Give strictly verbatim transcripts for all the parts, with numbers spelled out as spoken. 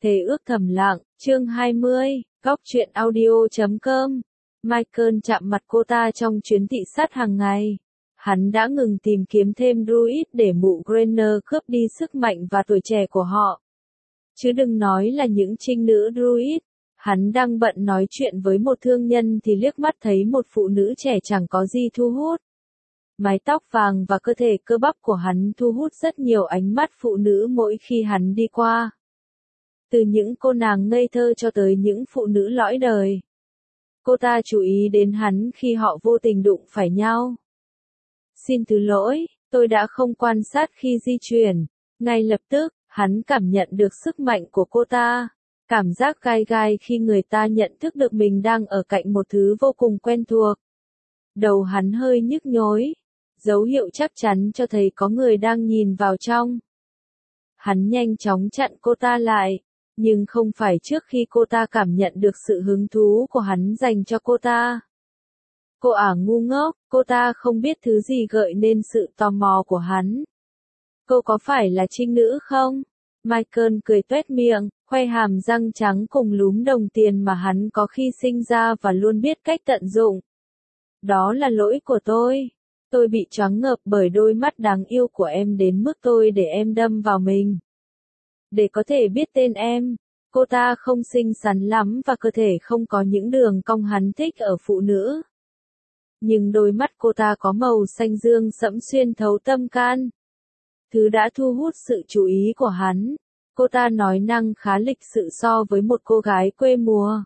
Thề ước thầm lặng, chương hai mươi, góc truyện audio chấm com. Michael chạm mặt cô ta trong chuyến thị sát hàng ngày. Hắn đã ngừng tìm kiếm thêm druid để mụ Grainer cướp đi sức mạnh và tuổi trẻ của họ. Chứ đừng nói là những trinh nữ druid. Hắn đang bận nói chuyện với một thương nhân thì liếc mắt thấy một phụ nữ trẻ chẳng có gì thu hút. Mái tóc vàng và cơ thể cơ bắp của hắn thu hút rất nhiều ánh mắt phụ nữ mỗi khi hắn đi qua. Từ những cô nàng ngây thơ cho tới những phụ nữ lõi đời. Cô ta chú ý đến hắn khi họ vô tình đụng phải nhau. Xin thứ lỗi, tôi đã không quan sát khi di chuyển. Ngay lập tức, hắn cảm nhận được sức mạnh của cô ta. Cảm giác gai gai khi người ta nhận thức được mình đang ở cạnh một thứ vô cùng quen thuộc. Đầu hắn hơi nhức nhối. Dấu hiệu chắc chắn cho thấy có người đang nhìn vào trong. Hắn nhanh chóng chặn cô ta lại. Nhưng không phải trước khi cô ta cảm nhận được sự hứng thú của hắn dành cho cô ta. Cô ả ngu ngốc, cô ta không biết thứ gì gợi nên sự tò mò của hắn. Cô có phải là trinh nữ không? Michael cười tuét miệng, khoe hàm răng trắng cùng lúm đồng tiền mà hắn có khi sinh ra và luôn biết cách tận dụng. Đó là lỗi của tôi. Tôi bị choáng ngợp bởi đôi mắt đáng yêu của em đến mức tôi để em đâm vào mình. Để có thể biết tên em, cô ta không xinh xắn lắm và cơ thể không có những đường cong hắn thích ở phụ nữ. Nhưng đôi mắt cô ta có màu xanh dương sẫm xuyên thấu tâm can. Thứ đã thu hút sự chú ý của hắn. Cô ta nói năng khá lịch sự so với một cô gái quê mùa.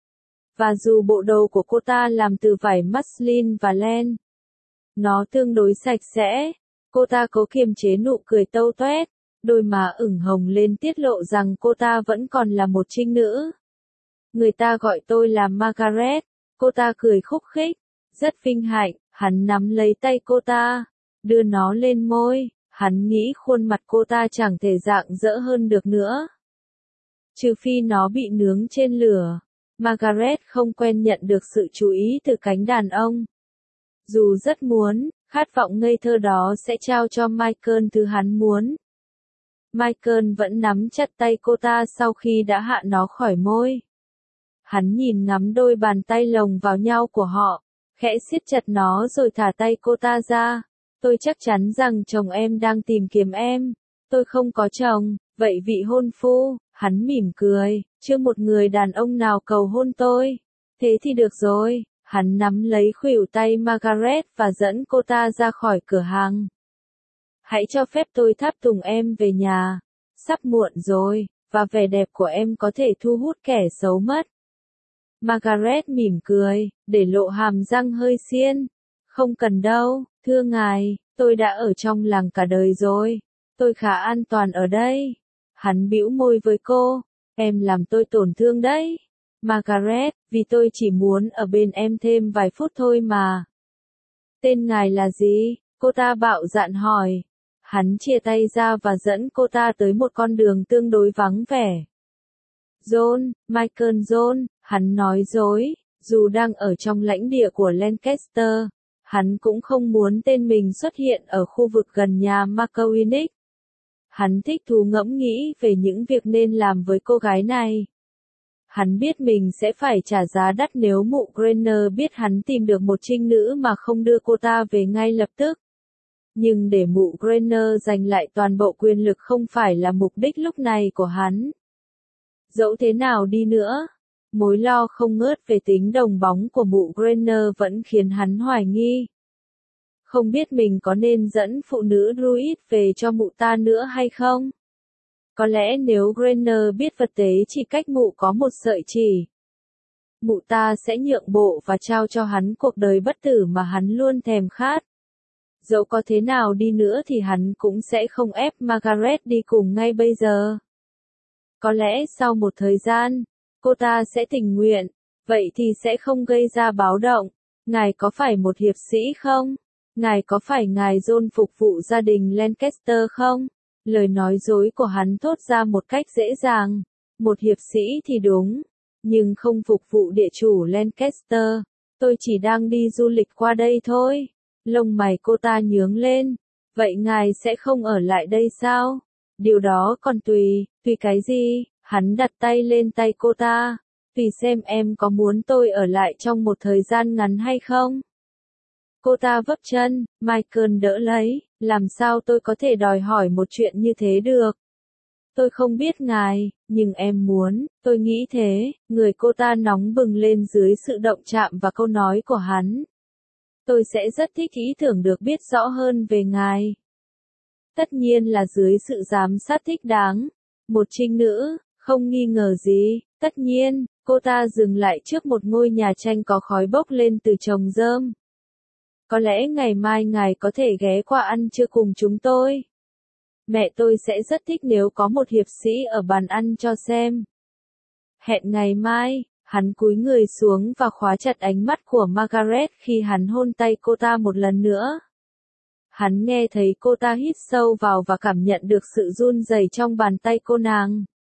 Và dù bộ đồ của cô ta làm từ vải muslin và len, nó tương đối sạch sẽ, cô ta cố kiềm chế nụ cười tâu toét. Đôi má ửng hồng lên tiết lộ rằng cô ta vẫn còn là một trinh nữ. Người ta gọi tôi là Margaret, cô ta cười khúc khích, rất vinh hạnh, hắn nắm lấy tay cô ta, đưa nó lên môi, hắn nghĩ khuôn mặt cô ta chẳng thể rạng rỡ hơn được nữa. Trừ phi nó bị nướng trên lửa, Margaret không quen nhận được sự chú ý từ cánh đàn ông. Dù rất muốn, khát vọng ngây thơ đó sẽ trao cho Michael thứ hắn muốn. Michael vẫn nắm chặt tay cô ta sau khi đã hạ nó khỏi môi. Hắn nhìn ngắm đôi bàn tay lồng vào nhau của họ, khẽ siết chặt nó rồi thả tay cô ta ra. Tôi chắc chắn rằng chồng em đang tìm kiếm em. Tôi không có chồng, vậy vị hôn phu, hắn mỉm cười, chưa một người đàn ông nào cầu hôn tôi. Thế thì được rồi, hắn nắm lấy khuỷu tay Margaret và dẫn cô ta ra khỏi cửa hàng. Hãy cho phép tôi tháp tùng em về nhà. Sắp muộn rồi, và vẻ đẹp của em có thể thu hút kẻ xấu mất. Margaret mỉm cười, để lộ hàm răng hơi xiên. Không cần đâu, thưa ngài, tôi đã ở trong làng cả đời rồi. Tôi khá an toàn ở đây. Hắn bĩu môi với cô, em làm tôi tổn thương đấy. Margaret, vì tôi chỉ muốn ở bên em thêm vài phút thôi mà. Tên ngài là gì? Cô ta bạo dạn hỏi. Hắn chia tay ra và dẫn cô ta tới một con đường tương đối vắng vẻ. John, Michael John, hắn nói dối, dù đang ở trong lãnh địa của Lancaster, hắn cũng không muốn tên mình xuất hiện ở khu vực gần nhà McCormick. Hắn thích thú ngẫm nghĩ về những việc nên làm với cô gái này. Hắn biết mình sẽ phải trả giá đắt nếu mụ Grainer biết hắn tìm được một trinh nữ mà không đưa cô ta về ngay lập tức. Nhưng để mụ Grainer giành lại toàn bộ quyền lực không phải là mục đích lúc này của hắn. Dẫu thế nào đi nữa, mối lo không ngớt về tính đồng bóng của mụ Grainer vẫn khiến hắn hoài nghi. Không biết mình có nên dẫn phụ nữ druid về cho mụ ta nữa hay không? Có lẽ nếu Grainer biết vật tế chỉ cách mụ có một sợi chỉ, mụ ta sẽ nhượng bộ và trao cho hắn cuộc đời bất tử mà hắn luôn thèm khát. Dẫu có thế nào đi nữa thì hắn cũng sẽ không ép Margaret đi cùng ngay bây giờ. Có lẽ sau một thời gian, cô ta sẽ tình nguyện, vậy thì sẽ không gây ra báo động. Ngài có phải một hiệp sĩ không? Ngài có phải ngài John phục vụ gia đình Lancaster không? Lời nói dối của hắn thốt ra một cách dễ dàng. Một hiệp sĩ thì đúng, nhưng không phục vụ địa chủ Lancaster. Tôi chỉ đang đi du lịch qua đây thôi. Lông mày cô ta nhướng lên. Vậy ngài sẽ không ở lại đây sao? Điều đó còn tùy, tùy cái gì? Hắn đặt tay lên tay cô ta. Tùy xem em có muốn tôi ở lại trong một thời gian ngắn hay không. Cô ta vấp chân, Michael đỡ lấy, làm sao tôi có thể đòi hỏi một chuyện như thế được. Tôi không biết ngài, nhưng em muốn, tôi nghĩ thế, người cô ta nóng bừng lên dưới sự động chạm và câu nói của hắn. Tôi sẽ rất thích ý tưởng được biết rõ hơn về ngài. Tất nhiên là dưới sự giám sát thích đáng. Một trinh nữ, không nghi ngờ gì, tất nhiên, cô ta dừng lại trước một ngôi nhà tranh có khói bốc lên từ chồng rơm. Có lẽ ngày mai ngài có thể ghé qua ăn trưa cùng chúng tôi. Mẹ tôi sẽ rất thích nếu có một hiệp sĩ ở bàn ăn cho xem. Hẹn ngày mai, hắn cúi người xuống và khóa chặt ánh mắt của Margaret khi hắn hôn tay cô ta một lần nữa. Hắn nghe thấy cô ta hít sâu vào và cảm nhận được sự run rẩy trong bàn tay cô nàng.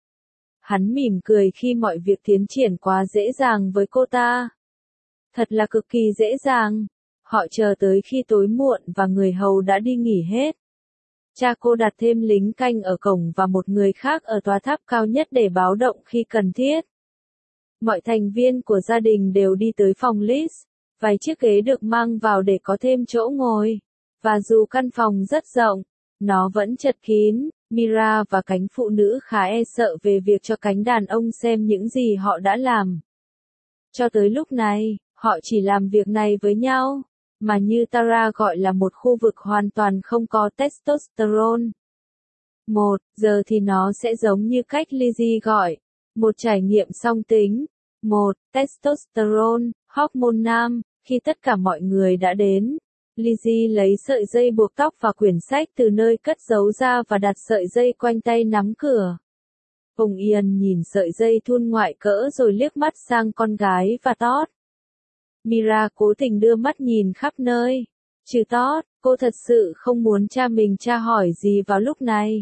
Hắn mỉm cười khi mọi việc tiến triển quá dễ dàng với cô ta. Thật là cực kỳ dễ dàng. Họ chờ tới khi tối muộn và người hầu đã đi nghỉ hết. Cha cô đặt thêm lính canh ở cổng và một người khác ở tòa tháp cao nhất để báo động khi cần thiết. Mọi thành viên của gia đình đều đi tới phòng Liz. Vài chiếc ghế được mang vào để có thêm chỗ ngồi. Và dù căn phòng rất rộng, nó vẫn chật kín. Mira và cánh phụ nữ khá e sợ về việc cho cánh đàn ông xem những gì họ đã làm. Cho tới lúc này, họ chỉ làm việc này với nhau, mà như Tara gọi là một khu vực hoàn toàn không có testosterone. Một, giờ thì nó sẽ giống như cách Lizzie gọi, một trải nghiệm song tính. Một, testosterone, hormone nam, khi tất cả mọi người đã đến. Lizzie lấy sợi dây buộc tóc và quyển sách từ nơi cất giấu ra và đặt sợi dây quanh tay nắm cửa. Ông Ian nhìn sợi dây thun ngoại cỡ rồi liếc mắt sang con gái và Todd. Mira cố tình đưa mắt nhìn khắp nơi. Trừ Todd, cô thật sự không muốn cha mình tra hỏi gì vào lúc này.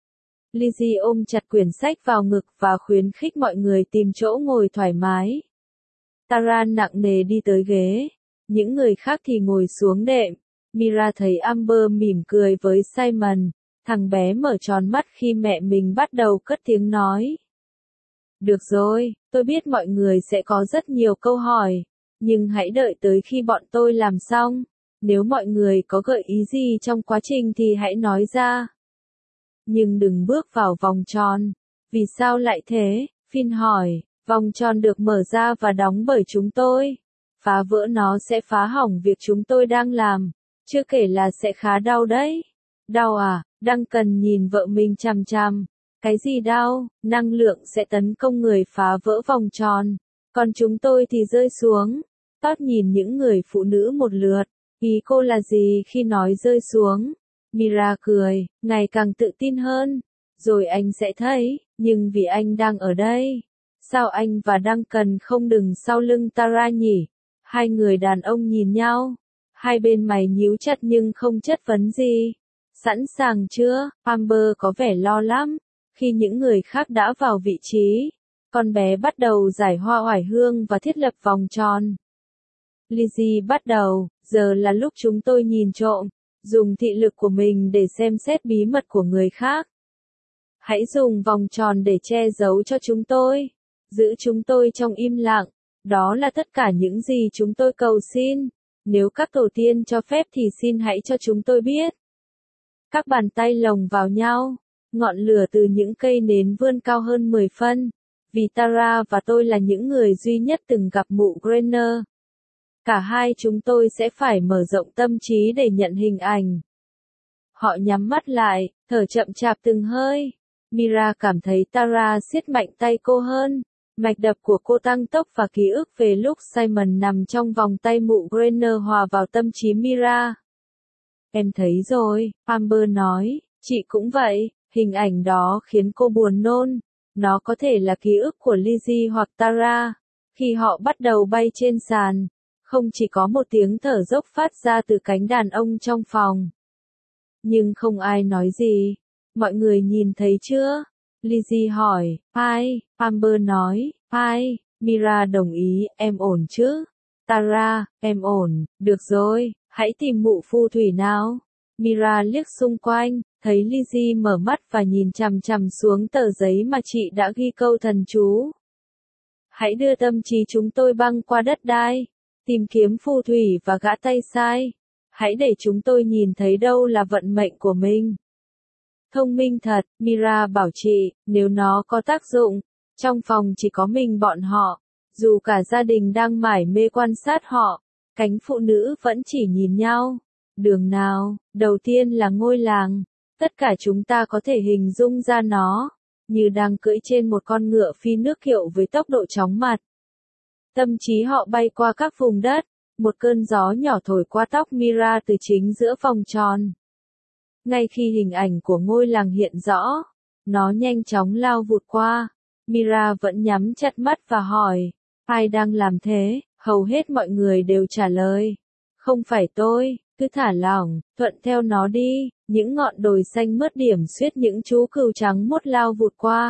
Lizzie ôm chặt quyển sách vào ngực và khuyến khích mọi người tìm chỗ ngồi thoải mái. Tara nặng nề đi tới ghế. Những người khác thì ngồi xuống đệm. Mira thấy Amber mỉm cười với Simon. Thằng bé mở tròn mắt khi mẹ mình bắt đầu cất tiếng nói. Được rồi, tôi biết mọi người sẽ có rất nhiều câu hỏi. Nhưng hãy đợi tới khi bọn tôi làm xong. Nếu mọi người có gợi ý gì trong quá trình thì hãy nói ra. Nhưng đừng bước vào vòng tròn. Vì sao lại thế? Finn hỏi. Vòng tròn được mở ra và đóng bởi chúng tôi. Phá vỡ nó sẽ phá hỏng việc chúng tôi đang làm. Chưa kể là sẽ khá đau đấy. Đau à? Duncan nhìn vợ mình chằm chằm. Cái gì đau? Năng lượng sẽ tấn công người phá vỡ vòng tròn. Còn chúng tôi thì rơi xuống. Todd nhìn những người phụ nữ một lượt. Ý cô là gì khi nói rơi xuống? Mira cười, ngày càng tự tin hơn. Rồi anh sẽ thấy, nhưng vì anh đang ở đây. Sao anh và Duncan không đứng sau lưng Tara nhỉ? Hai người đàn ông nhìn nhau. Hai bên mày nhíu chặt nhưng không chất vấn gì. Sẵn sàng chưa? Amber có vẻ lo lắm. Khi những người khác đã vào vị trí, con bé bắt đầu giải hoa oải hương và thiết lập vòng tròn. Lizzie bắt đầu, giờ là lúc chúng tôi nhìn trộm, dùng thị lực của mình để xem xét bí mật của người khác. Hãy dùng vòng tròn để che giấu cho chúng tôi, giữ chúng tôi trong im lặng, đó là tất cả những gì chúng tôi cầu xin. Nếu các tổ tiên cho phép thì xin hãy cho chúng tôi biết. Các bàn tay lồng vào nhau, ngọn lửa từ những cây nến vươn cao hơn mười phân, vì Tara và tôi là những người duy nhất từng gặp mụ Grainer. Cả hai chúng tôi sẽ phải mở rộng tâm trí để nhận hình ảnh. Họ nhắm mắt lại, thở chậm chạp từng hơi. Mira cảm thấy Tara siết mạnh tay cô hơn. Mạch đập của cô tăng tốc và ký ức về lúc Simon nằm trong vòng tay mụ Grainer hòa vào tâm trí Mira. Em thấy rồi, Amber nói, chị cũng vậy, hình ảnh đó khiến cô buồn nôn. Nó có thể là ký ức của Lizzie hoặc Tara. Khi họ bắt đầu bay trên sàn, không chỉ có một tiếng thở dốc phát ra từ cánh đàn ông trong phòng. Nhưng không ai nói gì. Mọi người nhìn thấy chưa? Lizzie hỏi, ai? Amber nói, ai? Mira đồng ý, em ổn chứ? Tara, em ổn, được rồi, hãy tìm mụ phù thủy nào. Mira liếc xung quanh, thấy Lizzie mở mắt và nhìn chằm chằm xuống tờ giấy mà chị đã ghi câu thần chú. Hãy đưa tâm trí chúng tôi băng qua đất đai, tìm kiếm phù thủy và gã tay sai. Hãy để chúng tôi nhìn thấy đâu là vận mệnh của mình. Thông minh thật, Mira bảo chị, nếu nó có tác dụng, trong phòng chỉ có mình bọn họ, dù cả gia đình đang mải mê quan sát họ, cánh phụ nữ vẫn chỉ nhìn nhau. Đường nào, đầu tiên là ngôi làng, tất cả chúng ta có thể hình dung ra nó, như đang cưỡi trên một con ngựa phi nước kiệu với tốc độ chóng mặt. Tâm trí họ bay qua các vùng đất, một cơn gió nhỏ thổi qua tóc Mira từ chính giữa vòng tròn. Ngay khi hình ảnh của ngôi làng hiện rõ, nó nhanh chóng lao vụt qua. Mira vẫn nhắm chặt mắt và hỏi, ai đang làm thế? Hầu hết mọi người đều trả lời, không phải tôi, cứ thả lỏng, thuận theo nó đi. Những ngọn đồi xanh mướt điểm xuyết những chú cừu trắng mốt lao vụt qua.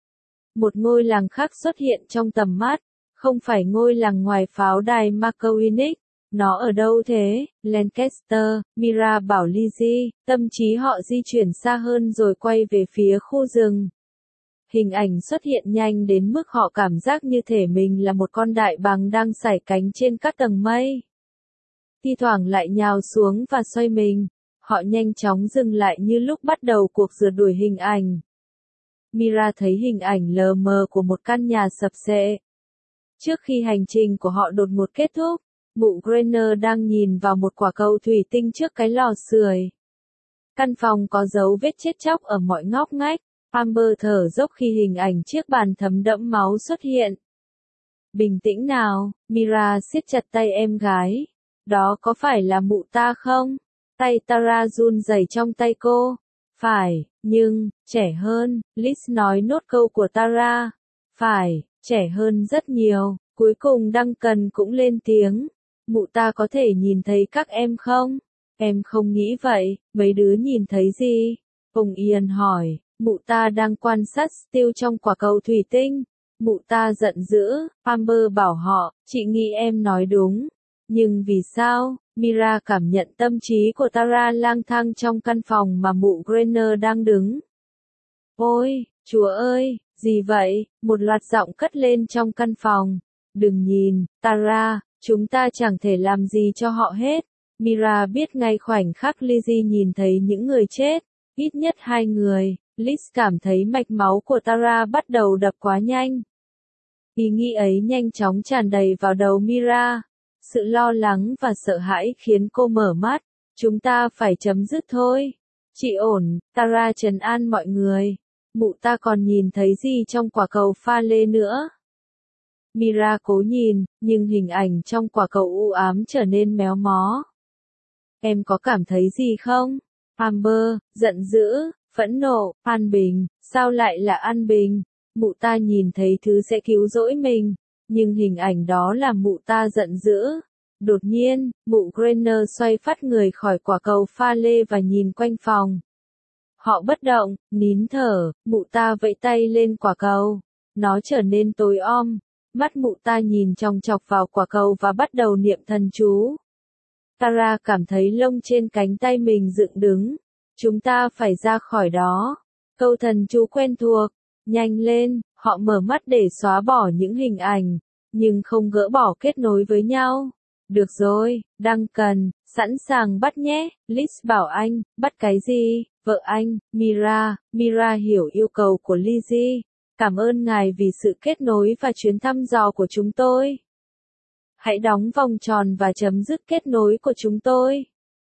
Một ngôi làng khác xuất hiện trong tầm mắt, không phải ngôi làng ngoài pháo đài Marcowinic. Nó ở đâu thế? Lancaster, Mira bảo Lizzie, tâm trí họ di chuyển xa hơn rồi quay về phía khu rừng. Hình ảnh xuất hiện nhanh đến mức họ cảm giác như thể mình là một con đại bàng đang sải cánh trên các tầng mây. Thi thoảng lại nhào xuống và xoay mình. Họ nhanh chóng dừng lại như lúc bắt đầu cuộc rượt đuổi hình ảnh. Mira thấy hình ảnh lờ mờ của một căn nhà sập xệ. Trước khi hành trình của họ đột ngột kết thúc, mụ Grainer đang nhìn vào một quả cầu thủy tinh trước cái lò sưởi. Căn phòng có dấu vết chết chóc ở mọi ngóc ngách. Amber thở dốc khi hình ảnh chiếc bàn thấm đẫm máu xuất hiện. Bình tĩnh nào, Mira siết chặt tay em gái. Đó có phải là mụ ta không? Tay Tara run rẩy trong tay cô. Phải, nhưng, trẻ hơn, Liz nói nốt câu của Tara. Phải, trẻ hơn rất nhiều. Cuối cùng Duncan cũng lên tiếng. Mụ ta có thể nhìn thấy các em không? Em không nghĩ vậy, mấy đứa nhìn thấy gì? Ông Ian hỏi. Mụ ta đang quan sát Steel trong quả cầu thủy tinh. Mụ ta giận dữ, Amber bảo họ, chị nghĩ em nói đúng. Nhưng vì sao? Mira cảm nhận tâm trí của Tara lang thang trong căn phòng mà mụ Grainer đang đứng. Ôi, Chúa ơi, gì vậy? Một loạt giọng cất lên trong căn phòng. Đừng nhìn, Tara, chúng ta chẳng thể làm gì cho họ hết. Mira biết ngay khoảnh khắc Lizzie nhìn thấy những người chết, ít nhất hai người. Liz cảm thấy mạch máu của Tara bắt đầu đập quá nhanh. Ý nghĩ ấy nhanh chóng tràn đầy vào đầu Mira. Sự lo lắng và sợ hãi khiến cô mở mắt. Chúng ta phải chấm dứt thôi. Chị ổn, Tara trấn an mọi người. Mụ ta còn nhìn thấy gì trong quả cầu pha lê nữa? Mira cố nhìn, nhưng hình ảnh trong quả cầu u ám trở nên méo mó. Em có cảm thấy gì không? Amber, giận dữ, phẫn nộ, an bình, sao lại là an bình? Mụ ta nhìn thấy thứ sẽ cứu rỗi mình, nhưng hình ảnh đó là mụ ta giận dữ. Đột nhiên, mụ Grainer xoay phát người khỏi quả cầu pha lê và nhìn quanh phòng. Họ bất động, nín thở, mụ ta vẫy tay lên quả cầu. Nó trở nên tối om. Mắt mụ ta nhìn chòng chọc vào quả cầu và bắt đầu niệm thần chú. Tara cảm thấy lông trên cánh tay mình dựng đứng. Chúng ta phải ra khỏi đó. Câu thần chú quen thuộc. Nhanh lên, họ mở mắt để xóa bỏ những hình ảnh, nhưng không gỡ bỏ kết nối với nhau. Được rồi, Duncan, sẵn sàng bắt nhé, Liz bảo anh, bắt cái gì? Vợ anh, Mira, Mira hiểu yêu cầu của Lizzie. Cảm ơn ngài vì sự kết nối và chuyến thăm dò của chúng tôi. Hãy đóng vòng tròn và chấm dứt kết nối của chúng tôi.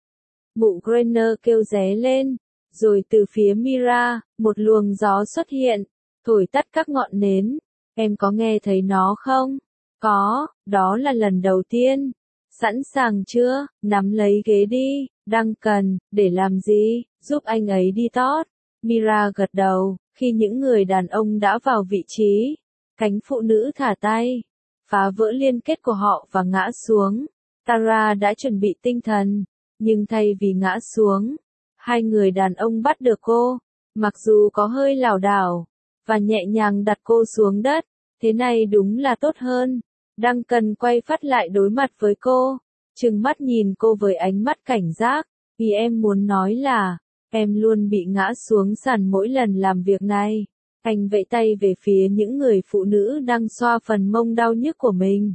Mụ Grainer kêu ré lên, rồi từ phía Mira, một luồng gió xuất hiện, thổi tắt các ngọn nến. Em có nghe thấy nó không? Có, đó là lần đầu tiên. Sẵn sàng chưa? Nắm lấy ghế đi, Duncan, để làm gì? Giúp anh ấy đi tót. Mira gật đầu, khi những người đàn ông đã vào vị trí. Cánh phụ nữ thả tay, phá vỡ liên kết của họ và ngã xuống. Tara đã chuẩn bị tinh thần, nhưng thay vì ngã xuống, hai người đàn ông bắt được cô, mặc dù có hơi lảo đảo, và nhẹ nhàng đặt cô xuống đất. Thế này đúng là tốt hơn. Duncan quay phát lại đối mặt với cô, trừng mắt nhìn cô với ánh mắt cảnh giác. Ý em muốn nói là, em luôn bị ngã xuống sàn mỗi lần làm việc này. Anh vẫy tay về phía những người phụ nữ đang xoa phần mông đau nhức của mình.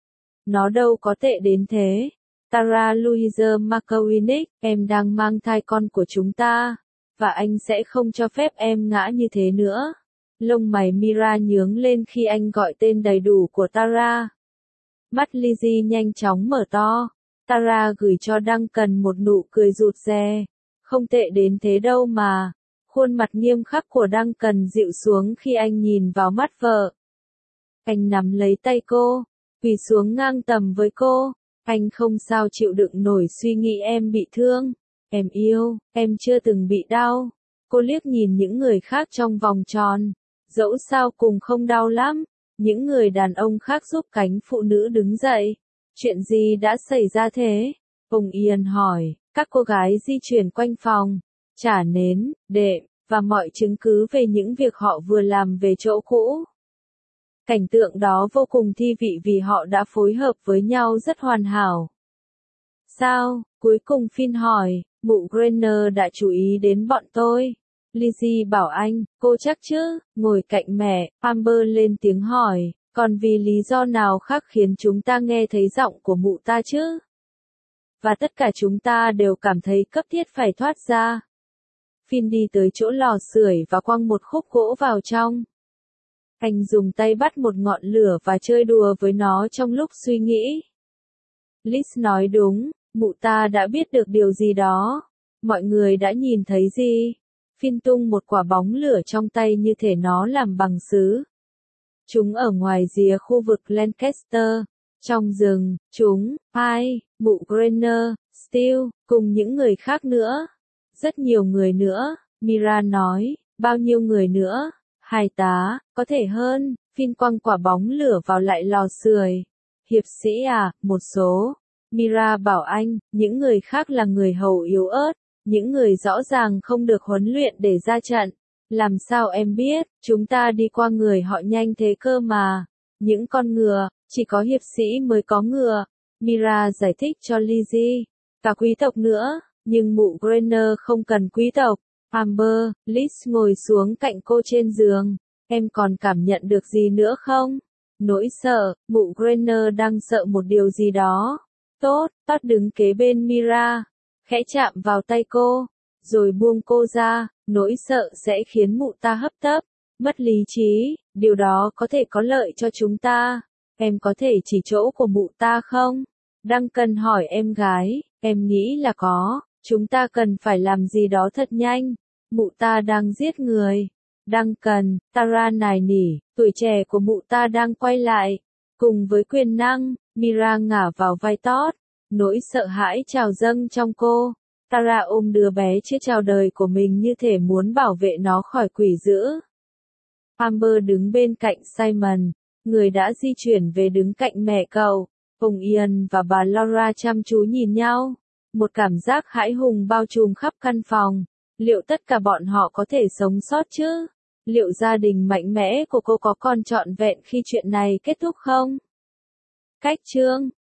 Nó đâu có tệ đến thế. Tara Louise McCormick, em đang mang thai con của chúng ta, và anh sẽ không cho phép em ngã như thế nữa. Lông mày Mira nhướng lên khi anh gọi tên đầy đủ của Tara. Mắt Lizzie nhanh chóng mở to. Tara gửi cho Duncan một nụ cười rụt rè. Không tệ đến thế đâu mà. Khuôn mặt nghiêm khắc của Duncan dịu xuống khi anh nhìn vào mắt vợ. Anh nắm lấy tay cô, quỳ xuống ngang tầm với cô. Anh không sao chịu đựng nổi suy nghĩ em bị thương. Em yêu, em chưa từng bị đau. Cô liếc nhìn những người khác trong vòng tròn. Dẫu sao cùng không đau lắm. Những người đàn ông khác giúp cánh phụ nữ đứng dậy. Chuyện gì đã xảy ra thế? Ông Ian hỏi. Các cô gái di chuyển quanh phòng, trả nến, đệm, và mọi chứng cứ về những việc họ vừa làm về chỗ cũ. Cảnh tượng đó vô cùng thi vị vì họ đã phối hợp với nhau rất hoàn hảo. Sao? Cuối cùng Finn hỏi, mụ Granger đã chú ý đến bọn tôi. Lizzie bảo anh, cô chắc chứ, ngồi cạnh mẹ, Amber lên tiếng hỏi, còn vì lý do nào khác khiến chúng ta nghe thấy giọng của mụ ta chứ? Và tất cả chúng ta đều cảm thấy cấp thiết phải thoát ra. Finn đi tới chỗ lò sưởi và quăng một khúc gỗ vào trong. Anh dùng tay bắt một ngọn lửa và chơi đùa với nó trong lúc suy nghĩ. Liz nói đúng, mụ ta đã biết được điều gì đó. Mọi người đã nhìn thấy gì? Finn tung một quả bóng lửa trong tay như thể nó làm bằng sứ. Chúng ở ngoài rìa khu vực Lancaster. Trong rừng, chúng, Pye, mụ Granger, Steele, cùng những người khác nữa. Rất nhiều người nữa, Mira nói, bao nhiêu người nữa? Hai tá, có thể hơn. Finn quăng quả bóng lửa vào lại lò sưởi. Hiệp sĩ à, một số. Mira bảo anh, những người khác là người hầu yếu ớt, những người rõ ràng không được huấn luyện để ra trận. Làm sao em biết, chúng ta đi qua người họ nhanh thế cơ mà. Những con ngựa, chỉ có hiệp sĩ mới có ngựa. Mira giải thích cho Lizzie. Cả quý tộc nữa, nhưng mụ Granger không cần quý tộc. Amber, Liz ngồi xuống cạnh cô trên giường. Em còn cảm nhận được gì nữa không? Nỗi sợ, mụ Granger đang sợ một điều gì đó. Tốt, Todd đứng kế bên Mira, khẽ chạm vào tay cô, rồi buông cô ra. Nỗi sợ sẽ khiến mụ ta hấp tấp, mất lý trí, điều đó có thể có lợi cho chúng ta. Em có thể chỉ chỗ của mụ ta không? Duncan hỏi em gái, em nghĩ là có, chúng ta cần phải làm gì đó thật nhanh. Mụ ta đang giết người. Duncan, Tara nài nỉ, tuổi trẻ của mụ ta đang quay lại. Cùng với quyền năng, Mira ngả vào vai Todd. Nỗi sợ hãi trào dâng trong cô. Tara ôm đứa bé chưa chào đời của mình như thể muốn bảo vệ nó khỏi quỷ dữ. Amber đứng bên cạnh Simon, người đã di chuyển về đứng cạnh mẹ cậu. Ông Ian và bà Laura chăm chú nhìn nhau. Một cảm giác hãi hùng bao trùm khắp căn phòng. Liệu tất cả bọn họ có thể sống sót chứ? Liệu gia đình mạnh mẽ của cô có còn trọn vẹn khi chuyện này kết thúc không? Cách chương